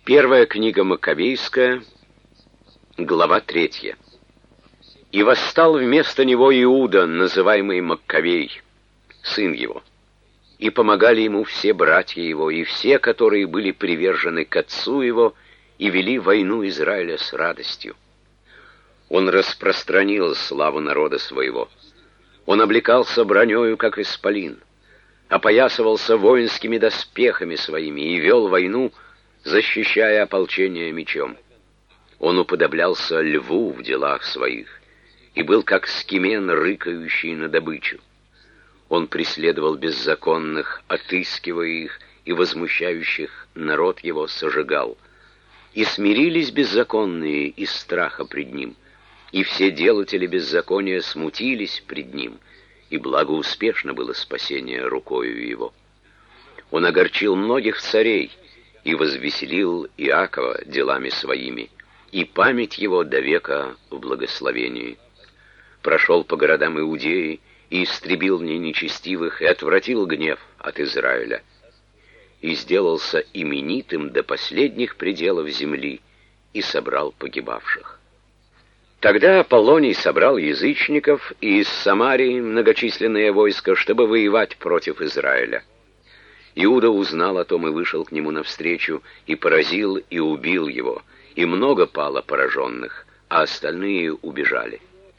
Первая книга Маккабейская, глава 3. «И восстал вместо него Иуда, называемый Маккабей, сын его. И помогали ему все братья его, и все, которые были привержены к отцу его, и вели войну Израиля с радостью. Он распространил славу народа своего. Он облекался бронею, как исполин, опоясывался воинскими доспехами своими и вел войну, защищая ополчение мечом. Он уподоблялся льву в делах своих и был как скимен, рыкающий на добычу. Он преследовал беззаконных, отыскивая их, и возмущающих народ его сожигал. И смирились беззаконные из страха пред ним, и все делатели беззакония смутились пред ним, и благоуспешно было спасение рукою его. Он огорчил многих царей и возвеселил Иакова делами своими, и память его до века в благословении. Прошел по городам Иудеи и истребил нечестивых, и отвратил гнев от Израиля, и сделался именитым до последних пределов земли, и собрал погибавших. Тогда Аполлоний собрал язычников и из Самарии многочисленное войско, чтобы воевать против Израиля. Иуда узнал о том и вышел к нему навстречу, и поразил, и убил его, и много пало пораженных, а остальные убежали.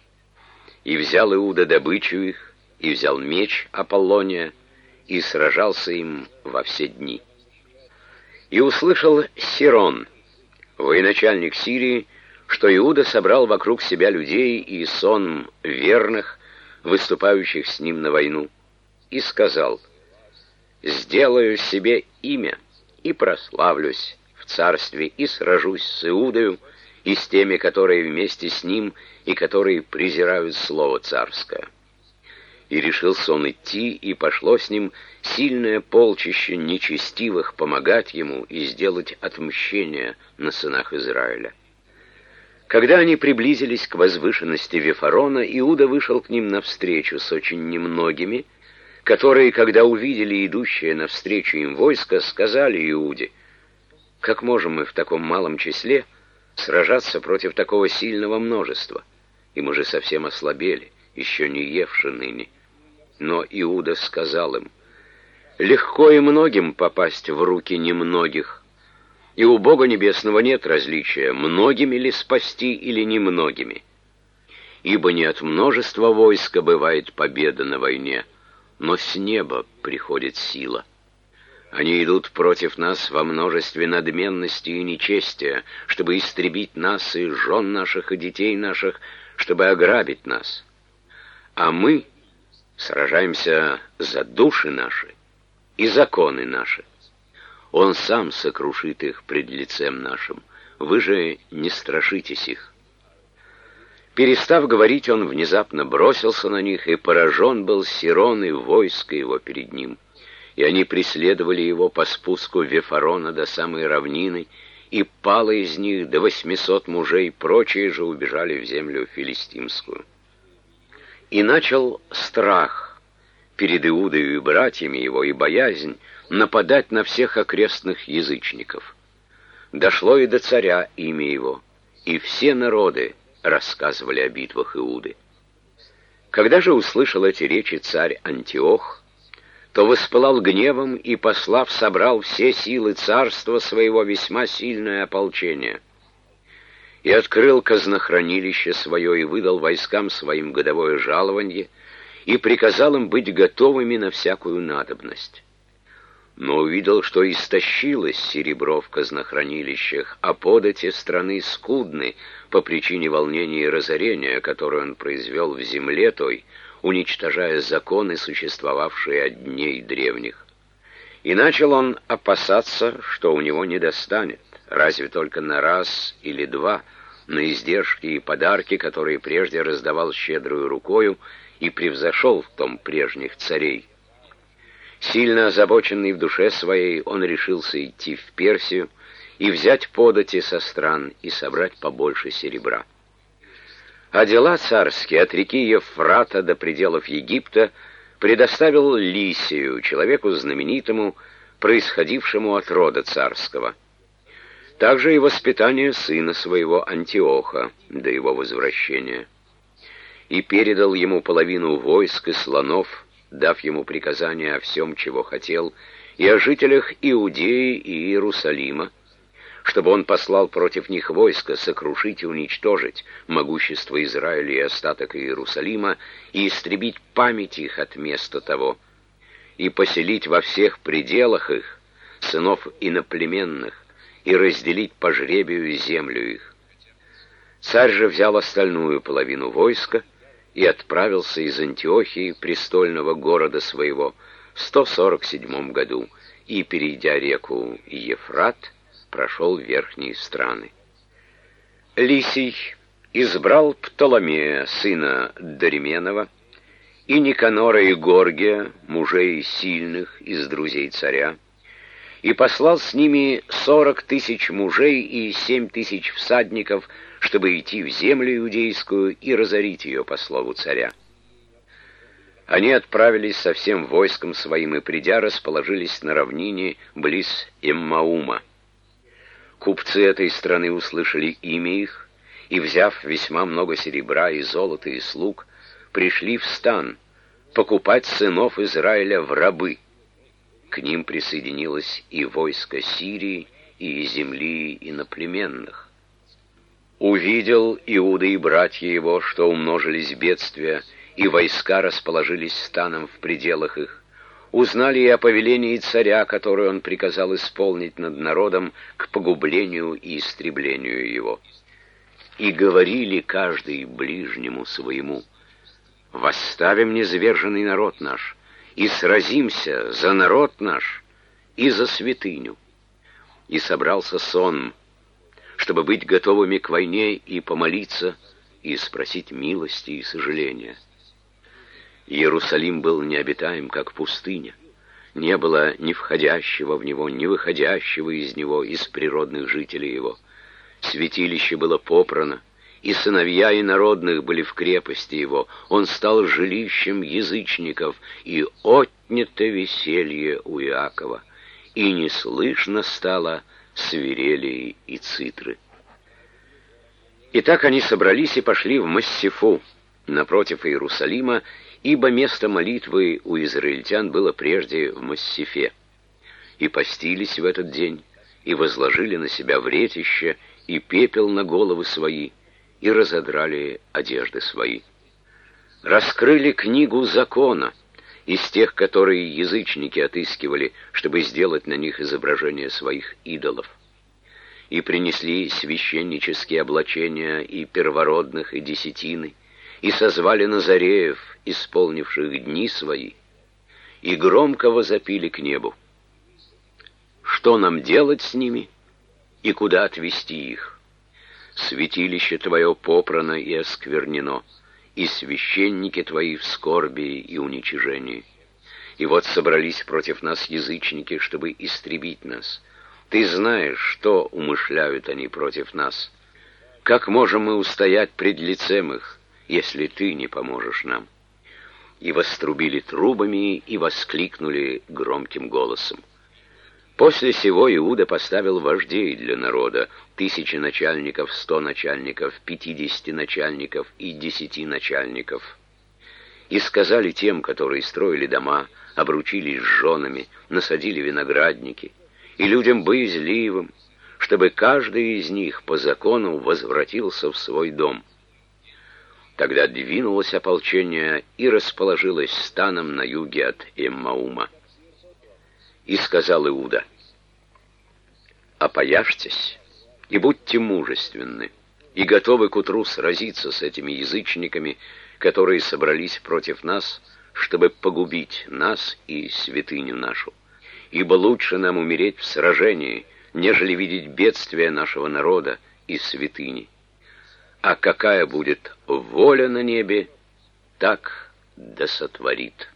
И взял Иуда добычу их, и взял меч Аполлония, и сражался им во все дни. И услышал Сирон, военачальник Сирии, что Иуда собрал вокруг себя людей и сон верных, выступающих с ним на войну, и сказал: «Сделаю себе имя и прославлюсь в царстве, и сражусь с Иудою и с теми, которые вместе с ним и которые презирают слово царское». И решился он идти, и пошло с ним сильное полчище нечестивых помогать ему и сделать отмщение на сынах Израиля. Когда они приблизились к возвышенности Вифарона, Иуда вышел к ним навстречу с очень немногими, которые, когда увидели идущее навстречу им войско, сказали Иуде: «Как можем мы в таком малом числе сражаться против такого сильного множества? И мы же совсем ослабели, еще не евши ныне». Но Иуда сказал им: «Легко и многим попасть в руки немногих, и у Бога Небесного нет различия, многими ли спасти или немногими. Ибо не от множества войска бывает победа на войне, но с неба приходит сила. Они идут против нас во множестве надменности и нечестия, чтобы истребить нас и жен наших, и детей наших, чтобы ограбить нас. А мы сражаемся за души наши и законы наши. Он сам сокрушит их пред лицем нашим. Вы же не страшитесь их». Перестав говорить, он внезапно бросился на них, и поражен был Сирон и войско его перед ним. И они преследовали его по спуску Вифарона до самой равнины, и пало из них до 800 мужей, прочие же убежали в землю филистимскую. И начал страх перед Иудою и братьями его, и боязнь нападать на всех окрестных язычников. Дошло и до царя имя его, и все народы рассказывали о битвах Иуды. Когда же услышал эти речи царь Антиох, то воспылал гневом и, послав, собрал все силы царства своего весьма сильное ополчение, и открыл казнохранилище свое, и выдал войскам своим годовое жалование, и приказал им быть готовыми на всякую надобность. Но увидел, что истощилось серебро в казнохранилищах, а подати страны скудны по причине волнения и разорения, которое он произвел в земле той, уничтожая законы, существовавшие от дней древних. И начал он опасаться, что у него не достанет, разве только на раз или два, на издержки и подарки, которые прежде раздавал щедрую рукою, и превзошел в том прежних царей. Сильно озабоченный в душе своей, он решился идти в Персию и взять подати со стран и собрать побольше серебра. А дела царские от реки Евфрата до пределов Египта предоставил Лисию, человеку знаменитому, происходившему от рода царского. также и воспитание сына своего Антиоха до его возвращения. И передал ему половину войск и слонов, дав ему приказание о всем, чего хотел, и о жителях Иудеи и Иерусалима, чтобы он послал против них войско сокрушить и уничтожить могущество Израиля и остаток Иерусалима, и истребить память их от места того, и поселить во всех пределах их сынов иноплеменных, и разделить по жребию землю их. Царь же взял остальную половину войска и отправился из Антиохии, престольного города своего, в 147 году, и, перейдя реку Ефрат, прошел верхние страны. Лисий избрал Птоломея, сына Доременова, и Никанора и Горгия, мужей сильных из друзей царя, и послал с ними 40 000 мужей и 7 000 всадников, чтобы идти в землю иудейскую и разорить ее по слову царя. Они отправились со всем войском своим и, придя, расположились на равнине близ Эммаума. Купцы этой страны услышали имя их, и, взяв весьма много серебра и золота и слуг, пришли в стан покупать сынов Израиля в рабы. К ним присоединилось и войско Сирии, и земли иноплеменных. Увидел Иуда и братья его, что умножились бедствия, и войска расположились станом в пределах их. Узнали и о повелении царя, которое он приказал исполнить над народом к погублению и истреблению его. И говорили каждый ближнему своему: «Восставим низверженный народ наш, и сразимся за народ наш и за святыню». И собрался сон, чтобы быть готовыми к войне и помолиться, и спросить милости и сожаления. Иерусалим был необитаем, как пустыня. Не было ни входящего в него, ни выходящего из него, из природных жителей его. Святилище было попрано, и сыновья инородных были в крепости его. Он стал жилищем язычников, и отнято веселье у Иакова, и не слышно стало свирели и цитры. Итак, они собрались и пошли в Массифу, напротив Иерусалима, ибо место молитвы у израильтян было прежде в Массифе. И постились в этот день, и возложили на себя вретище, и пепел на головы свои, и разодрали одежды свои. Раскрыли книгу закона, из тех, которые язычники отыскивали, чтобы сделать на них изображение своих идолов. И принесли священнические облачения и первородных, и десятины, и созвали назареев, исполнивших дни свои, и громко возопили к небу: «Что нам делать с ними, и куда отвести их? Святилище Твое попрано и осквернено, и священники Твои в скорби и уничижении. И вот собрались против нас язычники, чтобы истребить нас. Ты знаешь, что умышляют они против нас. Как можем мы устоять пред лицем их, если Ты не поможешь нам?» И вострубили трубами, и воскликнули громким голосом. После сего Иуда поставил вождей для народа: 1000 начальников, 100 начальников, 50 начальников и 10 начальников. И сказали тем, которые строили дома, обручились с женами, насадили виноградники, и людям боязливым, чтобы каждый из них по закону возвратился в свой дом. Тогда двинулось ополчение и расположилось станом на юге от Эммаума. И сказал Иуда: «Опояжьтесь и будьте мужественны, и готовы к утру сразиться с этими язычниками, которые собрались против нас, чтобы погубить нас и святыню нашу. Ибо лучше нам умереть в сражении, нежели видеть бедствие нашего народа и святыни. А какая будет воля на небе, так да сотворит».